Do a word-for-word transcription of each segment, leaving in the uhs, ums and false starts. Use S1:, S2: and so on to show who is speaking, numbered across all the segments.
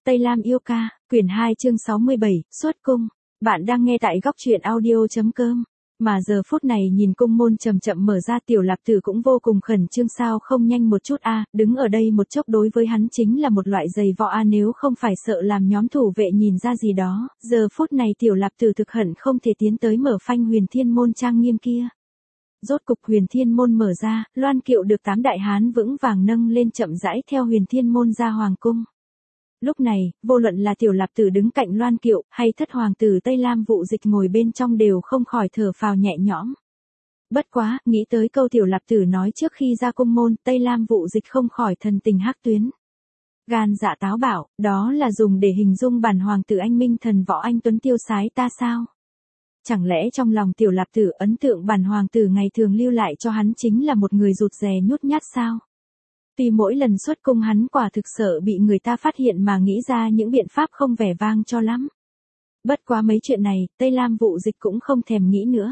S1: Tây Lam yêu ca, quyển hai chương sáu mươi bảy, xuất cung. Bạn đang nghe tại góc truyện audio.com. Mà giờ phút này nhìn cung môn chậm chậm mở ra, Tiểu Lạp Tử cũng vô cùng khẩn trương, sao không nhanh một chút a, đứng ở đây một chốc đối với hắn chính là một loại giày vò a, nếu không phải sợ làm nhóm thủ vệ nhìn ra gì đó, giờ phút này Tiểu Lạp Tử thực hận không thể tiến tới mở phanh Huyền Thiên môn trang nghiêm kia. Rốt cục Huyền Thiên môn mở ra, loan kiệu được tám đại hán vững vàng nâng lên chậm rãi theo Huyền Thiên môn ra hoàng cung. Lúc này, vô luận là Tiểu Lạp Tử đứng cạnh loan kiệu, hay thất hoàng tử Tây Lam Vụ Dịch ngồi bên trong đều không khỏi thở phào nhẹ nhõm. Bất quá, nghĩ tới câu Tiểu Lạp Tử nói trước khi ra cung môn, Tây Lam Vụ Dịch không khỏi thần tình hắc tuyến. Gan dạ táo bạo, đó là dùng để hình dung bản hoàng tử anh minh thần võ anh tuấn tiêu sái ta sao? Chẳng lẽ trong lòng Tiểu Lạp Tử ấn tượng bản hoàng tử ngày thường lưu lại cho hắn chính là một người rụt rè nhút nhát sao? Tuy mỗi lần xuất cung hắn quả thực sợ bị người ta phát hiện mà nghĩ ra những biện pháp không vẻ vang cho lắm. Bất quá mấy chuyện này, Tây Lam Vụ Dịch cũng không thèm nghĩ nữa.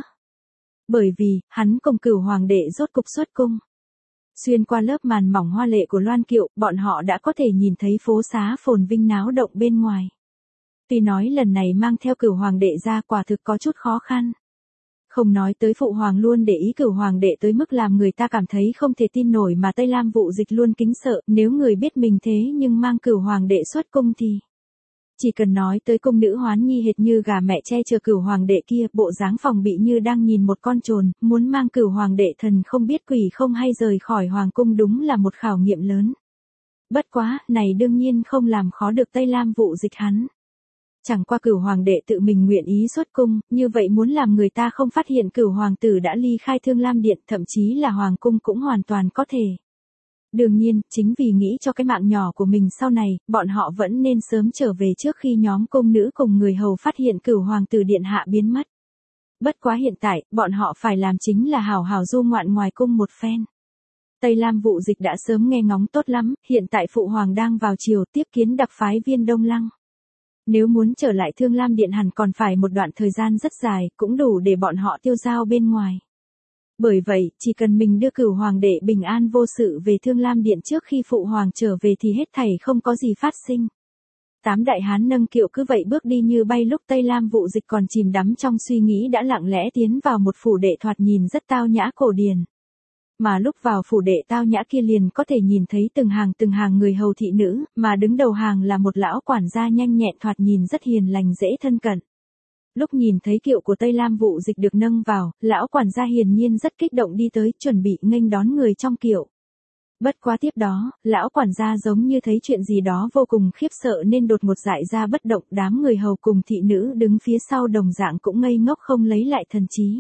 S1: Bởi vì, hắn cùng Cửu hoàng đệ rốt cục xuất cung. Xuyên qua lớp màn mỏng hoa lệ của loan kiệu, bọn họ đã có thể nhìn thấy phố xá phồn vinh náo động bên ngoài. Tuy nói lần này mang theo Cửu hoàng đệ ra quả thực có chút khó khăn. Không nói tới phụ hoàng luôn để ý Cửu hoàng đệ tới mức làm người ta cảm thấy không thể tin nổi, mà Tây Lam Vụ Dịch luôn kính sợ, nếu người biết mình thế nhưng mang Cửu hoàng đệ xuất cung thì. Chỉ cần nói tới cung nữ Hoán Nhi hệt như gà mẹ che chở Cửu hoàng đệ kia, bộ dáng phòng bị như đang nhìn một con trồn, muốn mang Cửu hoàng đệ thần không biết quỷ không hay rời khỏi hoàng cung đúng là một khảo nghiệm lớn. Bất quá, này đương nhiên không làm khó được Tây Lam Vụ Dịch hắn. Chẳng qua Cửu hoàng đệ tự mình nguyện ý xuất cung, như vậy muốn làm người ta không phát hiện Cửu hoàng tử đã ly khai Thương Lam Điện, thậm chí là hoàng cung cũng hoàn toàn có thể. Đương nhiên, chính vì nghĩ cho cái mạng nhỏ của mình sau này, bọn họ vẫn nên sớm trở về trước khi nhóm cung nữ cùng người hầu phát hiện Cửu hoàng tử điện hạ biến mất. Bất quá hiện tại, bọn họ phải làm chính là hào hào du ngoạn ngoài cung một phen. Tây Lam Vụ Dịch đã sớm nghe ngóng tốt lắm, hiện tại phụ hoàng đang vào triều tiếp kiến đặc phái viên Đông Lăng. Nếu muốn trở lại Thương Lam Điện hẳn còn phải một đoạn thời gian rất dài, cũng đủ để bọn họ tiêu dao bên ngoài. Bởi vậy, chỉ cần mình đưa Cửu hoàng đệ bình an vô sự về Thương Lam Điện trước khi phụ hoàng trở về thì hết thảy không có gì phát sinh. Tám đại hán nâng kiệu cứ vậy bước đi như bay, lúc Tây Lam Vụ Dịch còn chìm đắm trong suy nghĩ đã lặng lẽ tiến vào một phủ đệ thoạt nhìn rất tao nhã cổ điển. Mà lúc vào phủ đệ tao nhã kia liền có thể nhìn thấy từng hàng từng hàng người hầu thị nữ, mà đứng đầu hàng là một lão quản gia nhanh nhẹn thoạt nhìn rất hiền lành dễ thân cận. Lúc nhìn thấy kiệu của Tây Lam Vụ Dịch được nâng vào, lão quản gia hiển nhiên rất kích động đi tới, chuẩn bị nghênh đón người trong kiệu. Bất quá tiếp đó, lão quản gia giống như thấy chuyện gì đó vô cùng khiếp sợ nên đột ngột dại ra bất động, đám người hầu cùng thị nữ đứng phía sau đồng dạng cũng ngây ngốc không lấy lại thần trí.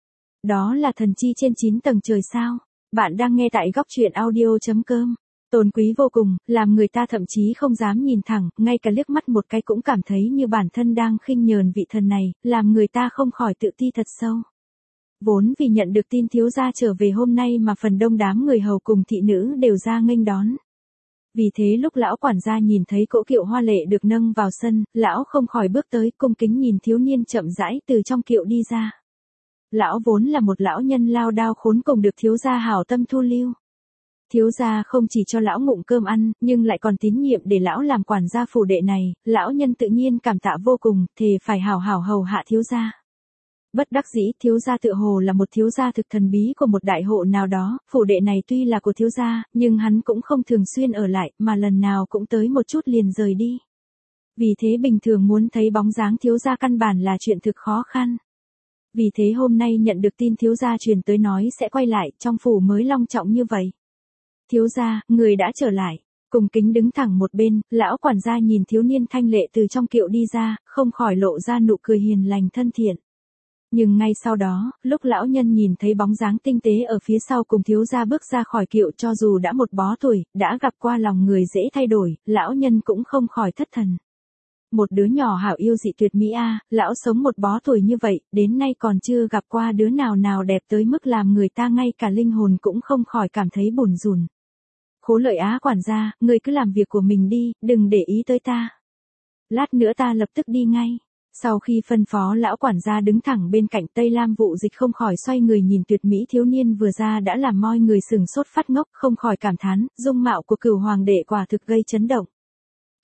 S1: Đó là thần chi trên chín tầng trời sao? Bạn đang nghe tại góc truyện audio.com. Tôn quý vô cùng, làm người ta thậm chí không dám nhìn thẳng, ngay cả liếc mắt một cái cũng cảm thấy như bản thân đang khinh nhờn vị thần này, làm người ta không khỏi tự ti thật sâu. Vốn vì nhận được tin thiếu gia trở về hôm nay mà phần đông đám người hầu cùng thị nữ đều ra nghênh đón. Vì thế lúc lão quản gia nhìn thấy cỗ kiệu hoa lệ được nâng vào sân, lão không khỏi bước tới cung kính nhìn thiếu niên chậm rãi từ trong kiệu đi ra. Lão vốn là một lão nhân lao đao khốn cùng được thiếu gia hảo tâm thu lưu. Thiếu gia không chỉ cho lão ngụm cơm ăn, nhưng lại còn tín nhiệm để lão làm quản gia phủ đệ này, lão nhân tự nhiên cảm tạ vô cùng, thề phải hảo hảo hầu hạ thiếu gia. Bất đắc dĩ, thiếu gia tựa hồ là một thiếu gia thực thần bí của một đại hộ nào đó, phủ đệ này tuy là của thiếu gia, nhưng hắn cũng không thường xuyên ở lại, mà lần nào cũng tới một chút liền rời đi. Vì thế bình thường muốn thấy bóng dáng thiếu gia căn bản là chuyện thực khó khăn. Vì thế hôm nay nhận được tin thiếu gia truyền tới nói sẽ quay lại, trong phủ mới long trọng như vậy. Thiếu gia, người đã trở lại. Cùng kính đứng thẳng một bên, lão quản gia nhìn thiếu niên thanh lệ từ trong kiệu đi ra, không khỏi lộ ra nụ cười hiền lành thân thiện. Nhưng ngay sau đó, lúc lão nhân nhìn thấy bóng dáng tinh tế ở phía sau cùng thiếu gia bước ra khỏi kiệu, cho dù đã một bó tuổi, đã gặp qua lòng người dễ thay đổi, lão nhân cũng không khỏi thất thần. Một đứa nhỏ hảo yêu dị tuyệt mỹ a, lão sống một bó tuổi như vậy, đến nay còn chưa gặp qua đứa nào nào đẹp tới mức làm người ta ngay cả linh hồn cũng không khỏi cảm thấy bủn rủn. Khố Lợi Á quản gia, ngươi cứ làm việc của mình đi, đừng để ý tới ta. Lát nữa ta lập tức đi ngay. Sau khi phân phó lão quản gia đứng thẳng bên cạnh, Tây Lam Vụ Dịch không khỏi xoay người nhìn tuyệt mỹ thiếu niên vừa ra đã làm mọi người sừng sốt phát ngốc, không khỏi cảm thán, dung mạo của Cửu hoàng đệ quả thực gây chấn động.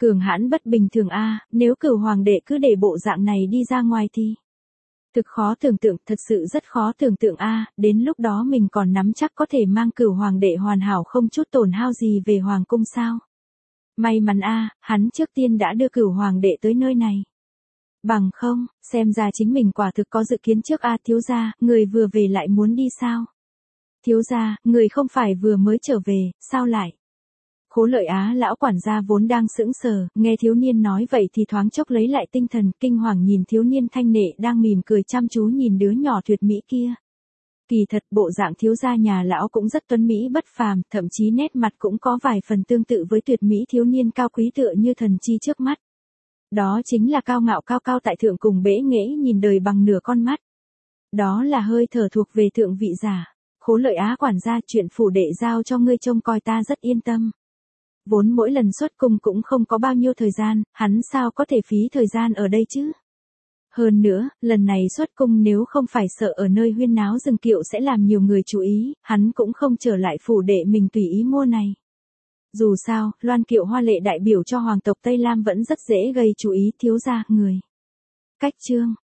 S1: Cường hãn bất bình thường a, nếu Cửu hoàng đệ cứ để bộ dạng này đi ra ngoài thì thực khó tưởng tượng, thật sự rất khó tưởng tượng a, đến lúc đó mình còn nắm chắc có thể mang Cửu hoàng đệ hoàn hảo không chút tổn hao gì về hoàng cung sao? May mắn a, hắn trước tiên đã đưa Cửu hoàng đệ tới nơi này. Bằng không, xem ra chính mình quả thực có dự kiến trước a, thiếu gia, người vừa về lại muốn đi sao? Thiếu gia, người không phải vừa mới trở về, sao lại? Khố Lợi Á lão quản gia vốn đang sững sờ, nghe thiếu niên nói vậy thì thoáng chốc lấy lại tinh thần, kinh hoàng nhìn thiếu niên thanh nệ đang mỉm cười chăm chú nhìn đứa nhỏ tuyệt mỹ kia. Kỳ thật bộ dạng thiếu gia nhà lão cũng rất tuấn mỹ bất phàm, thậm chí nét mặt cũng có vài phần tương tự với tuyệt mỹ thiếu niên cao quý tựa như thần chi trước mắt. Đó chính là cao ngạo cao cao tại thượng cùng bẽ nghễ nhìn đời bằng nửa con mắt. Đó là hơi thở thuộc về thượng vị giả. Khố Lợi Á quản gia, chuyện phủ đệ giao cho ngươi trông coi ta rất yên tâm. Vốn mỗi lần xuất cung cũng không có bao nhiêu thời gian, hắn sao có thể phí thời gian ở đây chứ? Hơn nữa, lần này xuất cung nếu không phải sợ ở nơi huyên náo rừng kiệu sẽ làm nhiều người chú ý, hắn cũng không trở lại phủ đệ mình tùy ý mua này. Dù sao, loan kiệu hoa lệ đại biểu cho hoàng tộc Tây Lam vẫn rất dễ gây chú ý, thiếu gia, người. Cách chương